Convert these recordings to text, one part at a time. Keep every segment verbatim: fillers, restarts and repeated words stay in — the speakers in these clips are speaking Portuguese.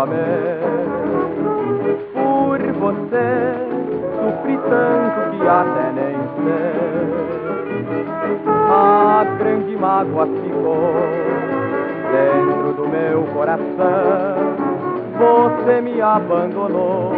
amei. Por você sofri tanto que até nem sei. A grande mágoa ficou dentro do meu coração. Você me abandonou,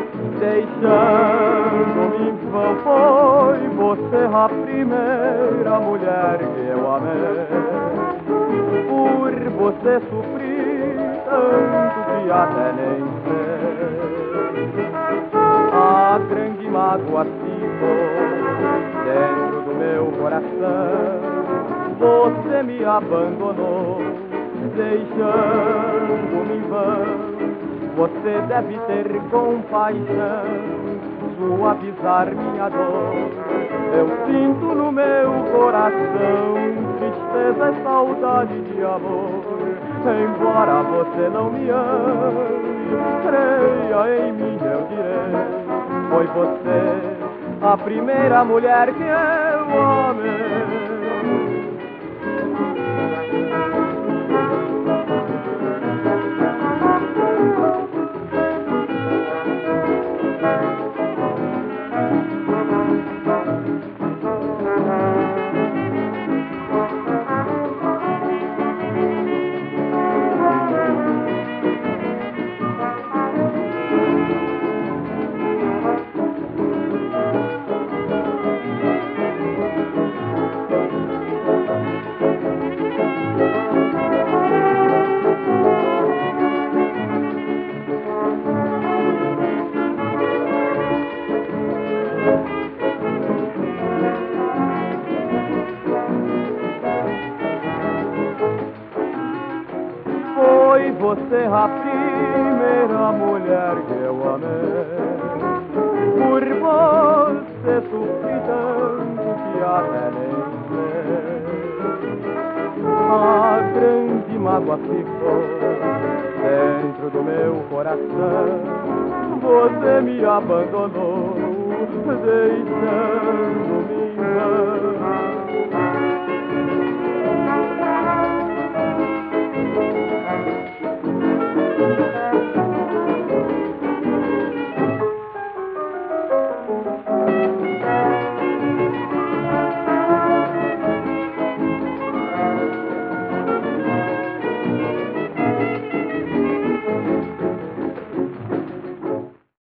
deixando-me em vão. Foi você a primeira mulher que eu amei. Por você sofri tanto que até nem sei. A grande mágoa ficou dentro do meu coração. Você me abandonou, deixando-me em vão. Você deve ter compaixão, suavizar minha dor. Eu sinto no meu coração tristeza e saudade de amor. Embora você não me ame, creia em mim, eu direi. Foi você a primeira mulher que eu amei. Foi você a primeira mulher que eu amei. Por você sofri tanto que até nem sei. A grande mágoa ficou dentro do meu coração. Você me abandonou, deixando-me em vão.